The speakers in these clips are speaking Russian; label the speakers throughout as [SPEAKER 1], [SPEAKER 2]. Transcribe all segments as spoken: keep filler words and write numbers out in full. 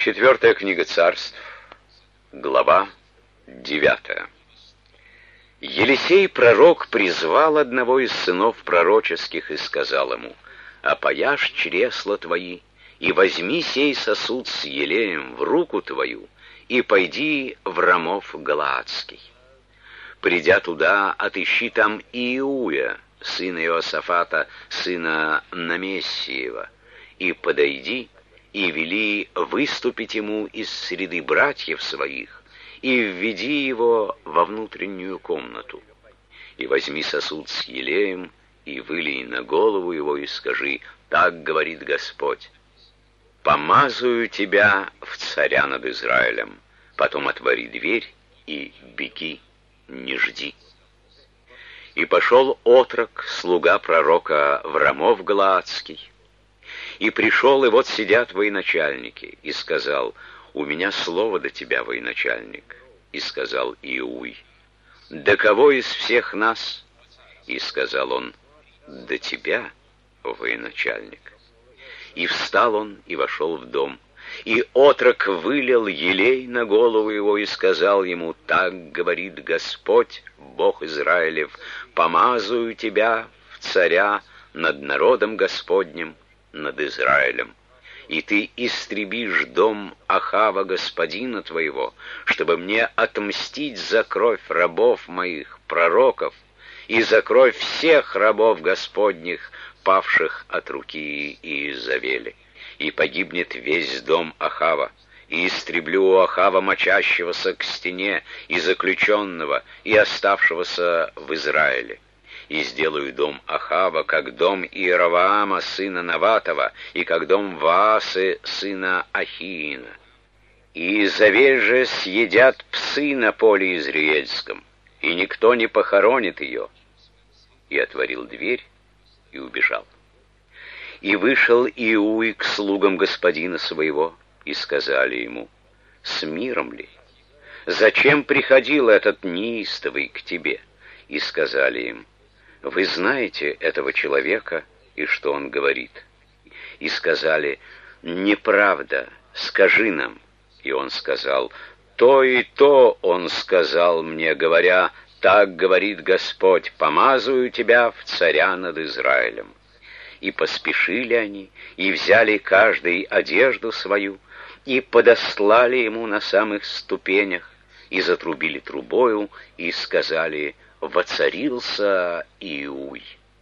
[SPEAKER 1] Четвертая книга Царств, глава девятая. Елисей пророк призвал одного из сынов пророческих и сказал ему: «Опояшь чресла твои, и возьми сей сосуд с елеем в руку твою, и пойди в Рамов Галаадский. Придя туда, отыщи там Иуя, сына Иосафата, сына Намессиева, и подойди, и вели выступить ему из среды братьев своих, и введи его во внутреннюю комнату. И возьми сосуд с елеем, и вылей на голову его, и скажи: так говорит Господь, помазую тебя в царя над Израилем. Потом отвори дверь и беги, не жди». И пошел отрок, слуга пророка, в Рамов Галаадский. И пришел, и вот сидят военачальники, и сказал: «У меня слово до тебя, военачальник». И сказал Иуй: «До кого из всех нас?» И сказал он: «До тебя, военачальник». И встал он, и вошел в дом. И отрок вылил елей на голову его, и сказал ему: «Так говорит Господь, Бог Израилев, помазую тебя в царя над народом Господним, над Израилем. И ты истребишь дом Ахава господина твоего, чтобы мне отмстить за кровь рабов моих, пророков, и за кровь всех рабов Господних, павших от руки Иезавели. И погибнет весь дом Ахава, и истреблю у Ахава мочащегося к стене, и заключенного, и оставшегося в Израиле. И сделаю дом Ахава, как дом Иеровоама, сына Наватова, и как дом Ваасы, сына Ахиина. И Иезавель же съедят псы на поле Израильском, и никто не похоронит ее». И отворил дверь, и убежал. И вышел Иуй к слугам господина своего, и сказали ему: «С миром ли? Зачем приходил этот неистовый к тебе?» И сказали им: «Вы знаете этого человека, и что он говорит». И сказали: «Неправда, скажи нам». И он сказал: «То и то он сказал мне, говоря: так говорит Господь, помазую тебя в царя над Израилем». И поспешили они, и взяли каждый одежду свою, и подослали ему на самых ступенях, и затрубили трубою, и сказали: «Воцарился Иуй».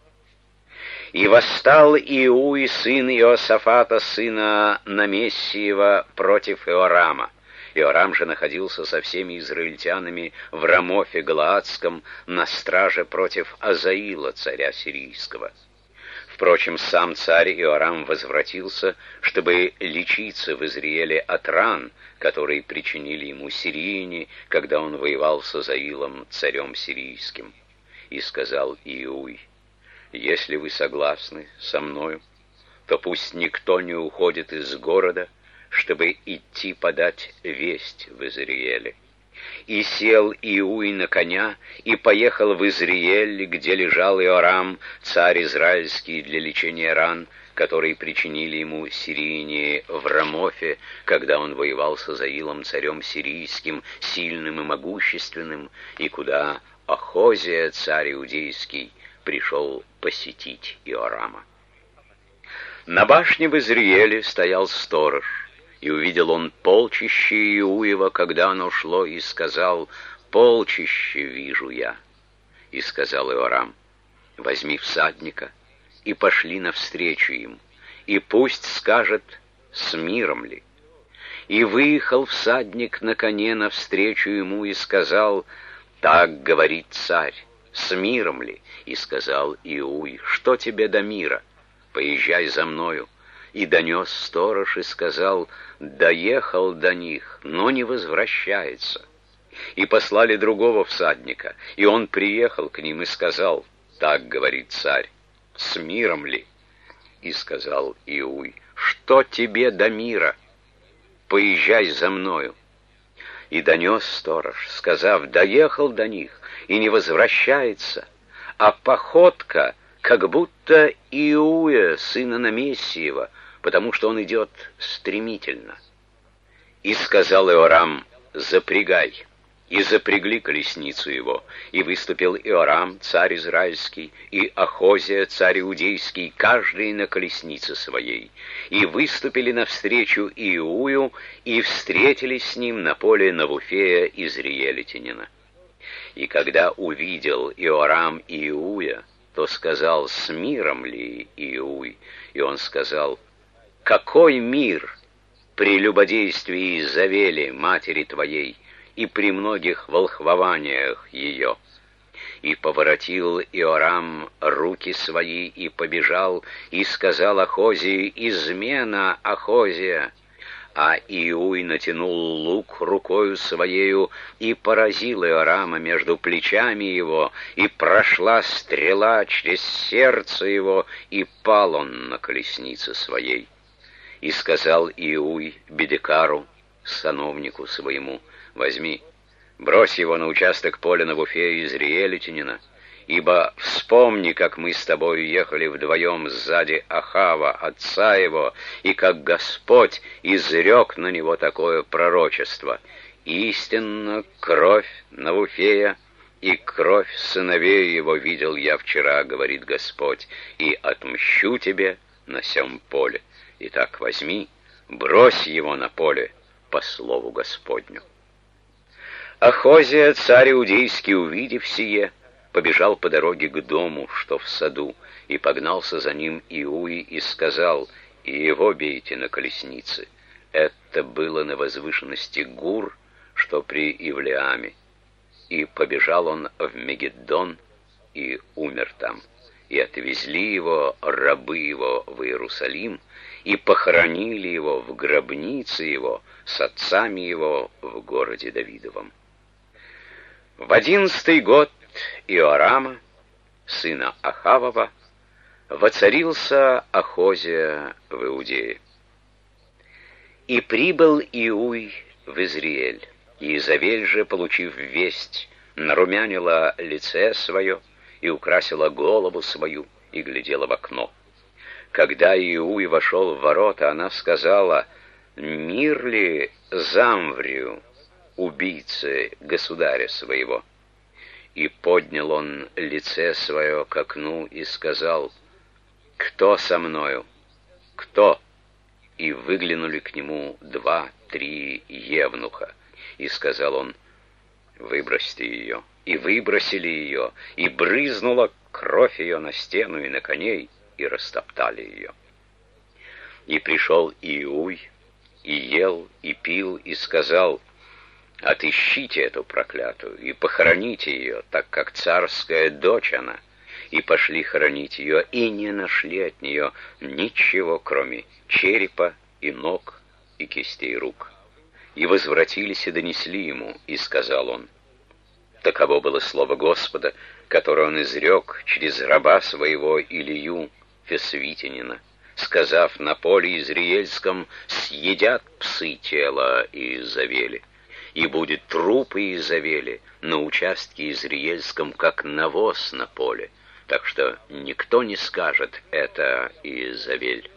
[SPEAKER 1] И восстал Иуй, сын Иосафата, сына Намессиева, против Иорама. Иорам же находился со всеми израильтянами в Рамофе Галаадском на страже против Азаила, царя сирийского. Впрочем, сам царь Иорам возвратился, чтобы лечиться в Израиле от ран, которые причинили ему сирияне, когда он воевал с Азаилом, царем сирийским. И сказал Иуй: «Если вы согласны со мною, то пусть никто не уходит из города, чтобы идти подать весть в Израиле». И сел Иуй на коня, и поехал в Израиль, где лежал Иорам, царь израильский, для лечения ран, которые причинили ему сирияне в Рамофе, когда он воевал с Азаилом, царем сирийским, сильным и могущественным, и куда Ахозия, царь иудейский, пришел посетить Иорама. На башне в Израиле стоял сторож. И увидел он полчище Иуева, когда оно шло, и сказал: «Полчище вижу я». И сказал Иорам: «Возьми всадника, и пошли навстречу им, и пусть скажет, с миром ли». И выехал всадник на коне навстречу ему, и сказал: «Так говорит царь, с миром ли?» И сказал Иуй: «Что тебе до мира? Поезжай за мною». И донес сторож, и сказал: «Доехал до них, но не возвращается». И послали другого всадника, и он приехал к ним и сказал: «Так говорит царь, с миром ли?» И сказал Иуй: «Что тебе до мира? Поезжай за мною». И донес сторож, сказав: «Доехал до них, и не возвращается, а походка, как будто Иуя, сына Намессиева, потому что он идет стремительно». И сказал Иорам: запрягай. И запрягли колесницу его, и выступил Иорам, царь израильский, и Ахозия, царь иудейский, каждый на колеснице своей. И выступили навстречу Иую, и встретились с ним на поле Навуфея Изриелитянина. И когда увидел Иорам Иуя, то сказал: с миром ли, Иуй? И он сказал: какой мир при любодействии Изавели, матери твоей, и при многих волхвованиях ее? И поворотил Иорам руки свои, и побежал, и сказал Ахозии: измена, Ахозия. А Иуй натянул лук рукою своею, и поразил Иорама между плечами его, и прошла стрела через сердце его, и пал он на колеснице своей. И сказал Иуй Бедекару, сановнику своему: возьми, брось его на участок поля Навуфея Изриелитянина, ибо вспомни, как мы с тобою ехали вдвоем сзади Ахава, отца его, и как Господь изрек на него такое пророчество: истинно кровь Навуфея и кровь сыновей его видел я вчера, говорит Господь, и отмщу тебе на сем поле. Итак, возьми, брось его на поле по слову Господню. Ахозия, царь иудейский, увидев сие, побежал по дороге к дому, что в саду, и погнался за ним Иуи, и сказал: и его бейте на колеснице. Это было на возвышенности Гур, что при Ивлеаме. И побежал он в Мегиддон, и умер там. И отвезли его рабы его в Иерусалим, и похоронили его в гробнице его с отцами его в городе Давидовом. В одиннадцатый год Иорама, сына Ахавова, воцарился Ахозия в Иудее. И прибыл Иуй в Изриэль, и Изавель же, получив весть, нарумянила лице свое и украсила голову свою, и глядела в окно. Когда Иуй вошел в ворота, она сказала: мир ли Замврию, убийце государя своего? И поднял он лице свое к окну и сказал: кто со мною? Кто? И выглянули к нему два-три евнуха. И сказал он: выбросьте ее. И выбросили ее, и брызнула кровь ее на стену и на коней, и растоптали ее. И пришел Иуй, и ел, и пил, и сказал: отыщите эту проклятую, и похороните ее, так как царская дочь она. И пошли хоронить ее, и не нашли от нее ничего, кроме черепа и ног и кистей рук. И возвратились и донесли ему, и сказал он: таково было слово Господа, которое он изрек через раба своего Илию Фесвитянина, сказав: на поле Изриельском съедят псы тело Иезавели, и будет труп Иезавели на участке Изриельском, как навоз на поле, так что никто не скажет: это Иезавель.